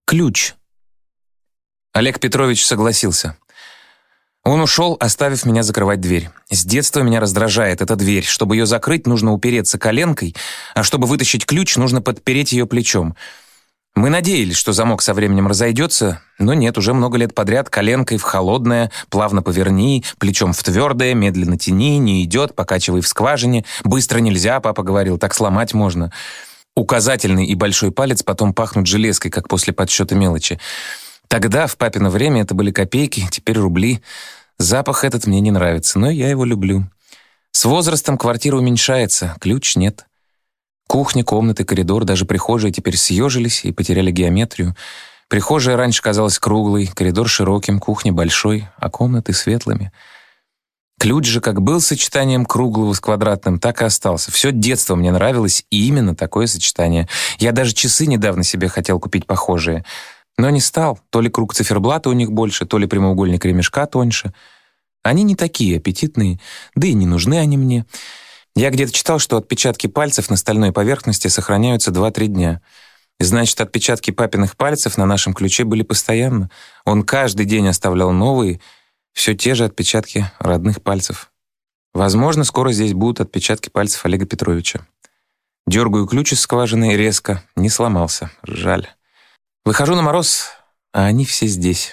Ключ. Олег Петрович согласился. Он ушел, оставив меня закрывать дверь. С детства меня раздражает эта дверь. Чтобы ее закрыть, нужно упереться коленкой, а чтобы вытащить ключ, нужно подпереть ее плечом. Мы надеялись, что замок со временем разойдется, но нет, уже много лет подряд коленкой в холодное, плавно поверни, плечом в твердое, медленно тяни, не идет, покачивай в скважине. Быстро нельзя, папа говорил, так сломать можно. Указательный и большой палец потом пахнут железкой, как после подсчета мелочи. Тогда, в папино время, это были копейки, теперь рубли. Запах этот мне не нравится, но я его люблю. С возрастом квартира уменьшается, ключ нет. Кухня, комнаты, коридор, даже прихожая теперь съежились и потеряли геометрию. Прихожая раньше казалась круглой, коридор широким, кухня большой, а комнаты светлыми. Ключ же как был сочетанием круглого с квадратным, так и остался. Все детство мне нравилось и именно такое сочетание. Я даже часы недавно себе хотел купить похожие. Но не стал. То ли круг циферблата у них больше, то ли прямоугольник ремешка тоньше. Они не такие аппетитные, да и не нужны они мне. Я где-то читал, что отпечатки пальцев на стальной поверхности сохраняются 2-3 дня. Значит, отпечатки папиных пальцев на нашем ключе были постоянно. Он каждый день оставлял новые, все те же отпечатки родных пальцев. Возможно, скоро здесь будут отпечатки пальцев Олега Петровича. Дергаю ключ из скважины резко. Не сломался. Жаль. Выхожу на мороз, а они все здесь.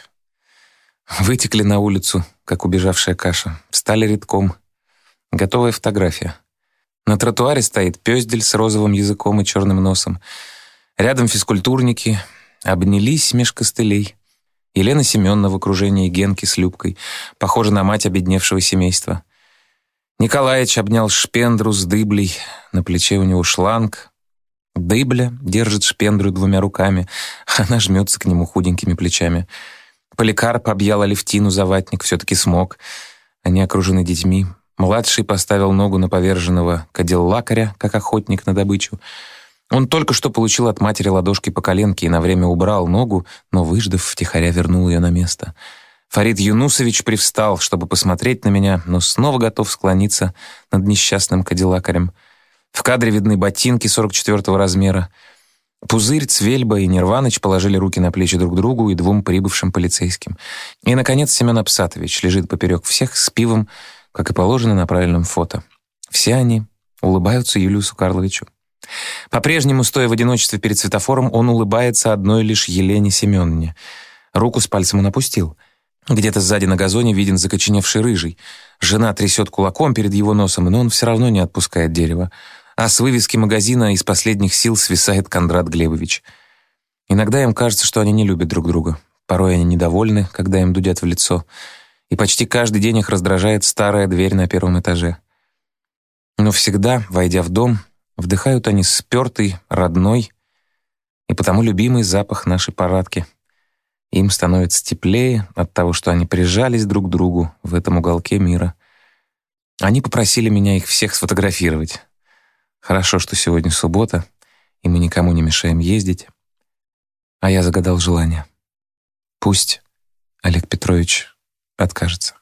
Вытекли на улицу, как убежавшая каша. Встали рядком. Готовая фотография. На тротуаре стоит пёздель с розовым языком и черным носом. Рядом физкультурники. Обнялись меж костылей. Елена Семеновна в окружении Генки с Любкой. Похожа на мать обедневшего семейства. Николаич обнял шпендру с дыблей. На плече у него шланг. Дыбля держит шпендру 2 руками. Она жмется к нему худенькими плечами. Поликарп объял Алевтину за ватник. Все-таки смог. Они окружены детьми. Младший поставил ногу на поверженного кадиллакаря, как охотник на добычу. Он только что получил от матери ладошки по коленке и на время убрал ногу, но, выждав, втихаря вернул ее на место. Фарид Юнусович привстал, чтобы посмотреть на меня, но снова готов склониться над несчастным кадиллакарем. В кадре видны ботинки 44-го размера. Пузырь, Цвельба и Нирваныч положили руки на плечи друг другу и 2 прибывшим полицейским. И, наконец, Семен Апсатович лежит поперек всех с пивом, как и положено на правильном фото. Все они улыбаются Юлиусу Карловичу. По-прежнему, стоя в одиночестве перед светофором, он улыбается одной лишь Елене Семеновне. Руку с пальцем он опустил. Где-то сзади на газоне виден закоченевший рыжий. Жена трясет кулаком перед его носом, но он все равно не отпускает дерево. А с вывески магазина из последних сил свисает Кондрат Глебович. Иногда им кажется, что они не любят друг друга. Порой они недовольны, когда им дудят в лицо. И почти каждый день их раздражает старая дверь на 1-м этаже. Но всегда, войдя в дом, вдыхают они спёртый, родной и потому любимый запах нашей парадки. Им становится теплее от того, что они прижались друг к другу в этом уголке мира. Они попросили меня их всех сфотографировать. Хорошо, что сегодня суббота, и мы никому не мешаем ездить. А я загадал желание. Пусть Олег Петрович откажется.